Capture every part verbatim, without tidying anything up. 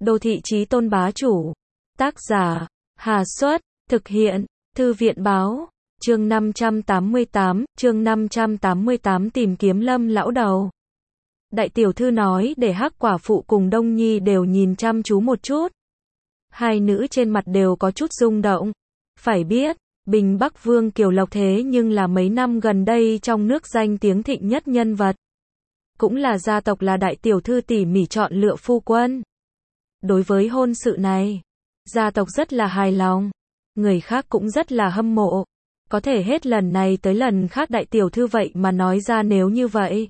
Đô thị chí tôn bá chủ. Tác giả, Hà Xuất, thực hiện, Thư viện báo, chương năm trăm tám mươi tám, chương năm trăm tám mươi tám tìm kiếm Lâm lão đầu. Đại tiểu thư nói để Hắc quả phụ cùng Đông Nhi đều nhìn chăm chú một chút. Hai nữ trên mặt đều có chút rung động. Phải biết, Bình Bắc Vương Kiều Lộc thế nhưng là mấy năm gần đây trong nước danh tiếng thịnh nhất nhân vật. Cũng là gia tộc là đại tiểu thư tỉ mỉ chọn lựa phu quân. Đối với hôn sự này, gia tộc rất là hài lòng. Người khác cũng rất là hâm mộ. Có thể hết lần này tới lần khác đại tiểu thư vậy mà nói ra nếu như vậy.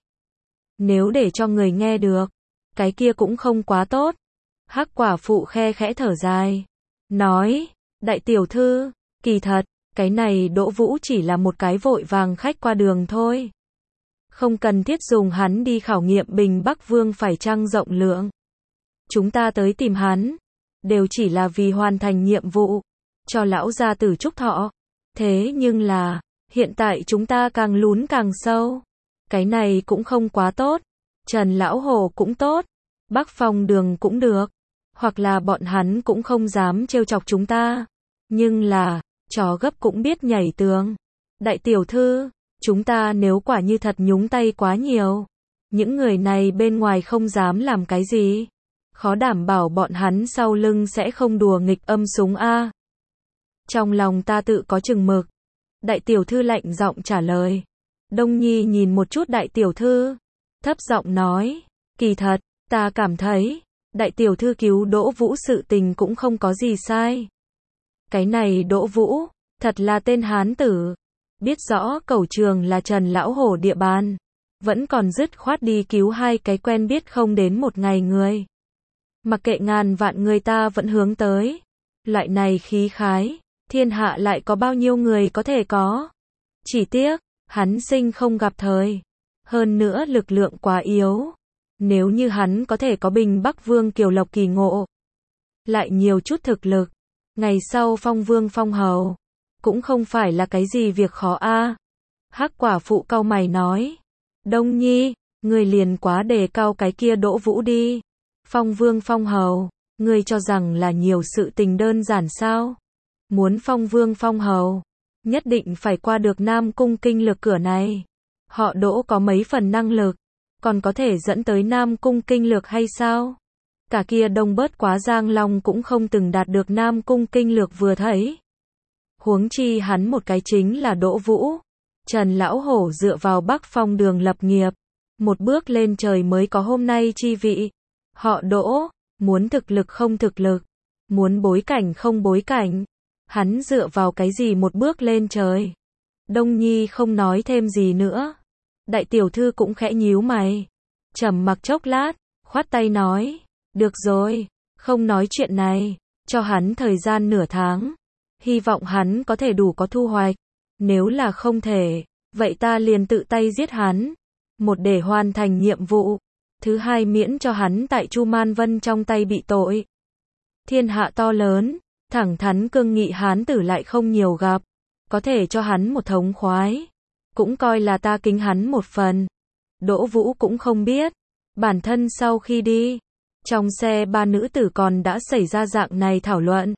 Nếu để cho người nghe được, cái kia cũng không quá tốt. Hắc quả phụ khe khẽ thở dài. Nói, đại tiểu thư, kỳ thật, cái này Đỗ Vũ chỉ là một cái vội vàng khách qua đường thôi. Không cần thiết dùng hắn đi khảo nghiệm Bình Bắc Vương phải chăng rộng lượng. Chúng ta tới tìm hắn, đều chỉ là vì hoàn thành nhiệm vụ, cho lão gia tử chúc thọ. Thế nhưng là, hiện tại chúng ta càng lún càng sâu. Cái này cũng không quá tốt. Trần Lão Hồ cũng tốt. Bắc Phong Đường cũng được. Hoặc là bọn hắn cũng không dám trêu chọc chúng ta. Nhưng là, chó gấp cũng biết nhảy tường. Đại tiểu thư, chúng ta nếu quả như thật nhúng tay quá nhiều, những người này bên ngoài không dám làm cái gì. Khó đảm bảo bọn hắn sau lưng sẽ không đùa nghịch âm súng a. Trong lòng ta tự có chừng mực. Đại tiểu thư lạnh giọng trả lời. Đông Nhi nhìn một chút đại tiểu thư, thấp giọng nói, kỳ thật, ta cảm thấy, đại tiểu thư cứu Đỗ Vũ sự tình cũng không có gì sai. Cái này Đỗ Vũ, thật là tên hán tử, biết rõ cẩu trường là Trần Lão Hổ địa bàn, vẫn còn dứt khoát đi cứu hai cái quen biết không đến một ngày người. Mặc kệ ngàn vạn người ta vẫn hướng tới, loại này khí khái, thiên hạ lại có bao nhiêu người có thể có. Chỉ tiếc, hắn sinh không gặp thời. Hơn nữa lực lượng quá yếu. Nếu như hắn có thể có Bình Bắc Vương Kiều Lộc kỳ ngộ, lại nhiều chút thực lực, ngày sau phong vương phong hầu, cũng không phải là cái gì việc khó a. Hắc quả phụ cau mày nói. Đông Nhi, người liền quá đề cao cái kia Đỗ Vũ đi. Phong vương phong hầu, người cho rằng là nhiều sự tình đơn giản sao? Muốn phong vương phong hầu, nhất định phải qua được Nam Cung Kinh Lược cửa này. Họ Đỗ có mấy phần năng lực, còn có thể dẫn tới Nam Cung Kinh Lược hay sao? Cả kia Đông Bớt Quá Giang Long cũng không từng đạt được Nam Cung Kinh Lược vừa thấy. Huống chi hắn một cái chính là Đỗ Vũ. Trần Lão Hổ dựa vào Bắc Phong Đường lập nghiệp, một bước lên trời mới có hôm nay chi vị. Họ Đỗ, muốn thực lực không thực lực, muốn bối cảnh không bối cảnh. Hắn dựa vào cái gì một bước lên trời? Đông Nhi không nói thêm gì nữa. Đại tiểu thư cũng khẽ nhíu mày. Trầm mặc chốc lát, khoát tay nói. Được rồi, không nói chuyện này. Cho hắn thời gian nửa tháng. Hy vọng hắn có thể đủ có thu hoạch. Nếu là không thể, vậy ta liền tự tay giết hắn. Một để hoàn thành nhiệm vụ. Thứ hai miễn cho hắn tại Chu Man Vân trong tay bị tội. Thiên hạ to lớn. Thẳng thắn cương nghị hán tử lại không nhiều gặp, có thể cho hắn một thống khoái, cũng coi là ta kính hắn một phần. Đỗ Vũ cũng không biết, bản thân sau khi đi, trong xe ba nữ tử còn đã xảy ra dạng này thảo luận.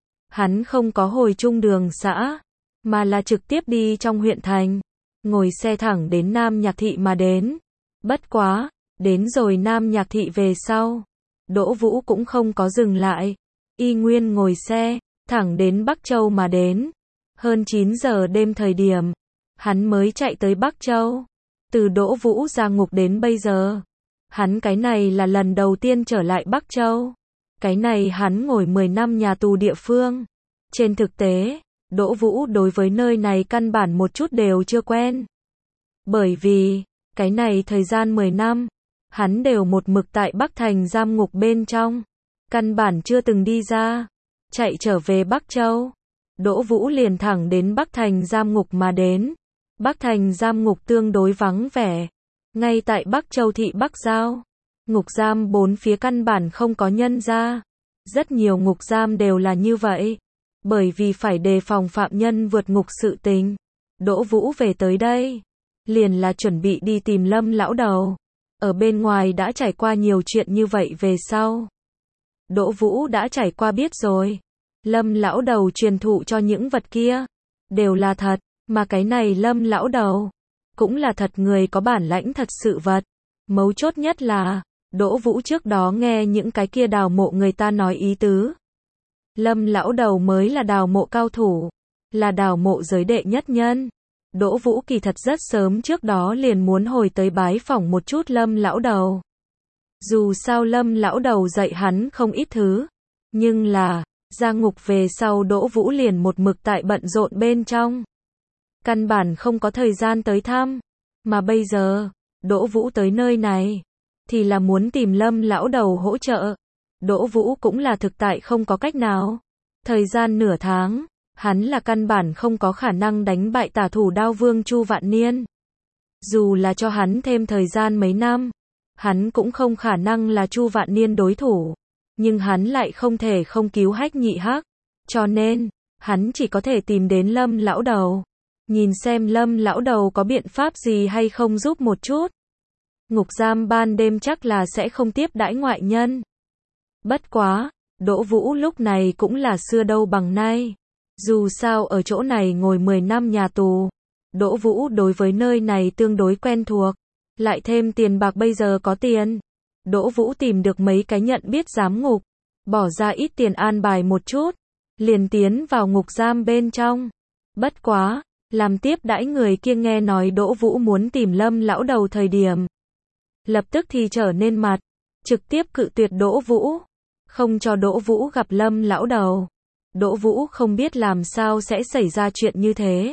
Hắn không có hồi trung đường xã, mà là trực tiếp đi trong huyện thành, ngồi xe thẳng đến Nam Nhạc Thị mà đến. Bất quá, đến rồi Nam Nhạc Thị về sau, Đỗ Vũ cũng không có dừng lại. Y nguyên ngồi xe, thẳng đến Bắc Châu mà đến. Hơn chín giờ đêm thời điểm, hắn mới chạy tới Bắc Châu. Từ Đỗ Vũ ra ngục đến bây giờ, hắn cái này là lần đầu tiên trở lại Bắc Châu. Cái này hắn ngồi mười năm nhà tù địa phương. Trên thực tế, Đỗ Vũ đối với nơi này căn bản một chút đều chưa quen. Bởi vì, cái này thời gian mười năm, hắn đều một mực tại Bắc Thành giam ngục bên trong. Căn bản chưa từng đi ra. Chạy trở về Bắc Châu, Đỗ Vũ liền thẳng đến Bắc Thành giam ngục mà đến. Bắc Thành giam ngục tương đối vắng vẻ. Ngay tại Bắc Châu thị Bắc Giao, ngục giam bốn phía căn bản không có nhân ra. Rất nhiều ngục giam đều là như vậy. Bởi vì phải đề phòng phạm nhân vượt ngục sự tình. Đỗ Vũ về tới đây, liền là chuẩn bị đi tìm Lâm lão đầu. Ở bên ngoài đã trải qua nhiều chuyện như vậy về sau. Đỗ Vũ đã trải qua biết rồi. Lâm lão đầu truyền thụ cho những vật kia, đều là thật, mà cái này Lâm lão đầu, cũng là thật người có bản lãnh thật sự vật. Mấu chốt nhất là, Đỗ Vũ trước đó nghe những cái kia đào mộ người ta nói ý tứ. Lâm lão đầu mới là đào mộ cao thủ, là đào mộ giới đệ nhất nhân. Đỗ Vũ kỳ thật rất sớm trước đó liền muốn hồi tới bái phỏng một chút Lâm lão đầu. Dù sao Lâm lão đầu dạy hắn không ít thứ, nhưng là, ra ngục về sau Đỗ Vũ liền một mực tại bận rộn bên trong. Căn bản không có thời gian tới thăm, mà bây giờ, Đỗ Vũ tới nơi này, thì là muốn tìm Lâm lão đầu hỗ trợ. Đỗ Vũ cũng là thực tại không có cách nào. Thời gian nửa tháng, hắn là căn bản không có khả năng đánh bại tả thủ đao vương Chu Vạn Niên. Dù là cho hắn thêm thời gian mấy năm, hắn cũng không khả năng là Chu Vạn Niên đối thủ. Nhưng hắn lại không thể không cứu Hách Nhị Hắc. Cho nên, hắn chỉ có thể tìm đến Lâm lão đầu. Nhìn xem Lâm lão đầu có biện pháp gì hay không giúp một chút. Ngục giam ban đêm chắc là sẽ không tiếp đãi ngoại nhân. Bất quá, Đỗ Vũ lúc này cũng là xưa đâu bằng nay. Dù sao ở chỗ này ngồi mười năm nhà tù, Đỗ Vũ đối với nơi này tương đối quen thuộc. Lại thêm tiền bạc bây giờ có tiền. Đỗ Vũ tìm được mấy cái nhận biết giám ngục, bỏ ra ít tiền an bài một chút, liền tiến vào ngục giam bên trong. Bất quá, làm tiếp đãi người kia nghe nói Đỗ Vũ muốn tìm Lâm lão đầu thời điểm, lập tức thì trở nên mặt, trực tiếp cự tuyệt Đỗ Vũ, không cho Đỗ Vũ gặp Lâm lão đầu. Đỗ Vũ không biết làm sao sẽ xảy ra chuyện như thế.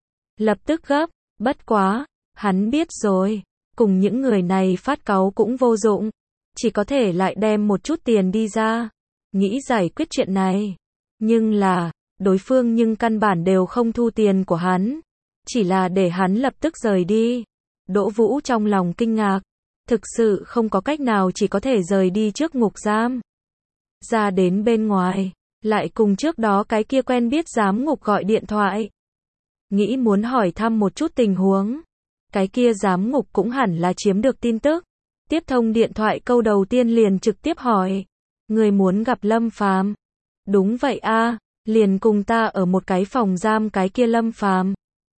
Lập tức gấp, bất quá, hắn biết rồi, cùng những người này phát cáu cũng vô dụng, chỉ có thể lại đem một chút tiền đi ra, nghĩ giải quyết chuyện này. Nhưng là, đối phương nhưng căn bản đều không thu tiền của hắn, chỉ là để hắn lập tức rời đi. Đỗ Vũ trong lòng kinh ngạc, thực sự không có cách nào chỉ có thể rời đi trước ngục giam. Ra đến bên ngoài, lại cùng trước đó cái kia quen biết giám ngục gọi điện thoại. Nghĩ muốn hỏi thăm một chút tình huống. Cái kia giám ngục cũng hẳn là chiếm được tin tức. Tiếp thông điện thoại câu đầu tiên liền trực tiếp hỏi. Người muốn gặp Lâm Phàm? Đúng vậy a, liền cùng ta ở một cái phòng giam cái kia Lâm Phàm.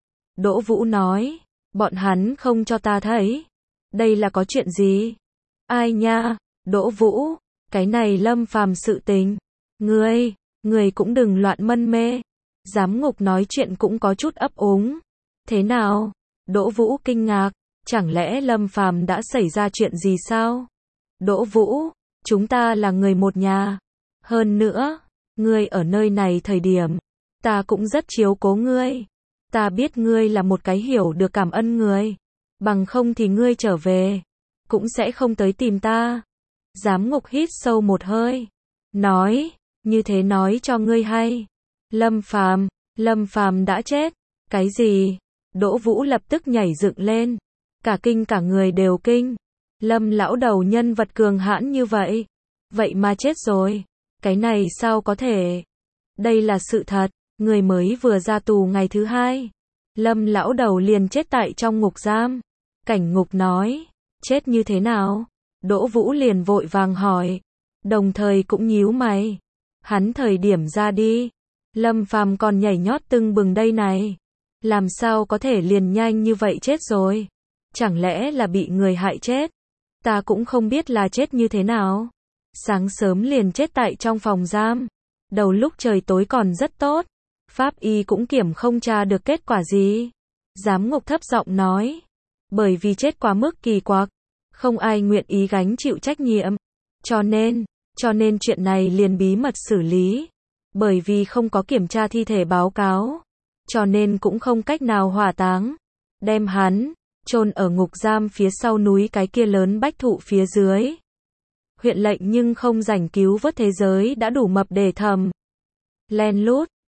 Đỗ Vũ nói, bọn hắn không cho ta thấy. Đây là có chuyện gì? Ai nha, Đỗ Vũ, cái này Lâm Phàm sự tình. Ngươi, ngươi cũng đừng loạn mân mê. Giám ngục nói chuyện cũng có chút ấp úng. Thế nào? Đỗ Vũ kinh ngạc, chẳng lẽ Lâm Phàm đã xảy ra chuyện gì sao? Đỗ Vũ, chúng ta là người một nhà. Hơn nữa, ngươi ở nơi này thời điểm, ta cũng rất chiếu cố ngươi. Ta biết ngươi là một cái hiểu được cảm ơn người. Bằng không thì ngươi trở về, cũng sẽ không tới tìm ta. Giám ngục hít sâu một hơi, nói, như thế nói cho ngươi hay. Lâm Phàm, Lâm Phàm đã chết. Cái gì? Đỗ Vũ lập tức nhảy dựng lên, cả kinh cả người đều kinh. Lâm lão đầu nhân vật cường hãn như vậy, vậy mà chết rồi. Cái này sao có thể? Đây là sự thật, người mới vừa ra tù ngày thứ hai, Lâm lão đầu liền chết tại trong ngục giam. Cảnh ngục nói, chết như thế nào? Đỗ Vũ liền vội vàng hỏi, đồng thời cũng nhíu mày. Hắn thời điểm ra đi, Lâm Phàm còn nhảy nhót tưng bừng đây này. Làm sao có thể liền nhanh như vậy chết rồi? Chẳng lẽ là bị người hại chết? Ta cũng không biết là chết như thế nào. Sáng sớm liền chết tại trong phòng giam. Đầu lúc trời tối còn rất tốt. Pháp y cũng kiểm không tra được kết quả gì. Giám ngục thấp giọng nói. Bởi vì chết quá mức kỳ quặc, không ai nguyện ý gánh chịu trách nhiệm. Cho nên, cho nên chuyện này liền bí mật xử lý. Bởi vì không có kiểm tra thi thể báo cáo, cho nên cũng không cách nào hỏa táng. Đem hắn chôn ở ngục giam phía sau núi cái kia lớn bách thụ phía dưới. Huyện lệnh nhưng không rảnh cứu vớt thế giới đã đủ mập để thầm. Len lút,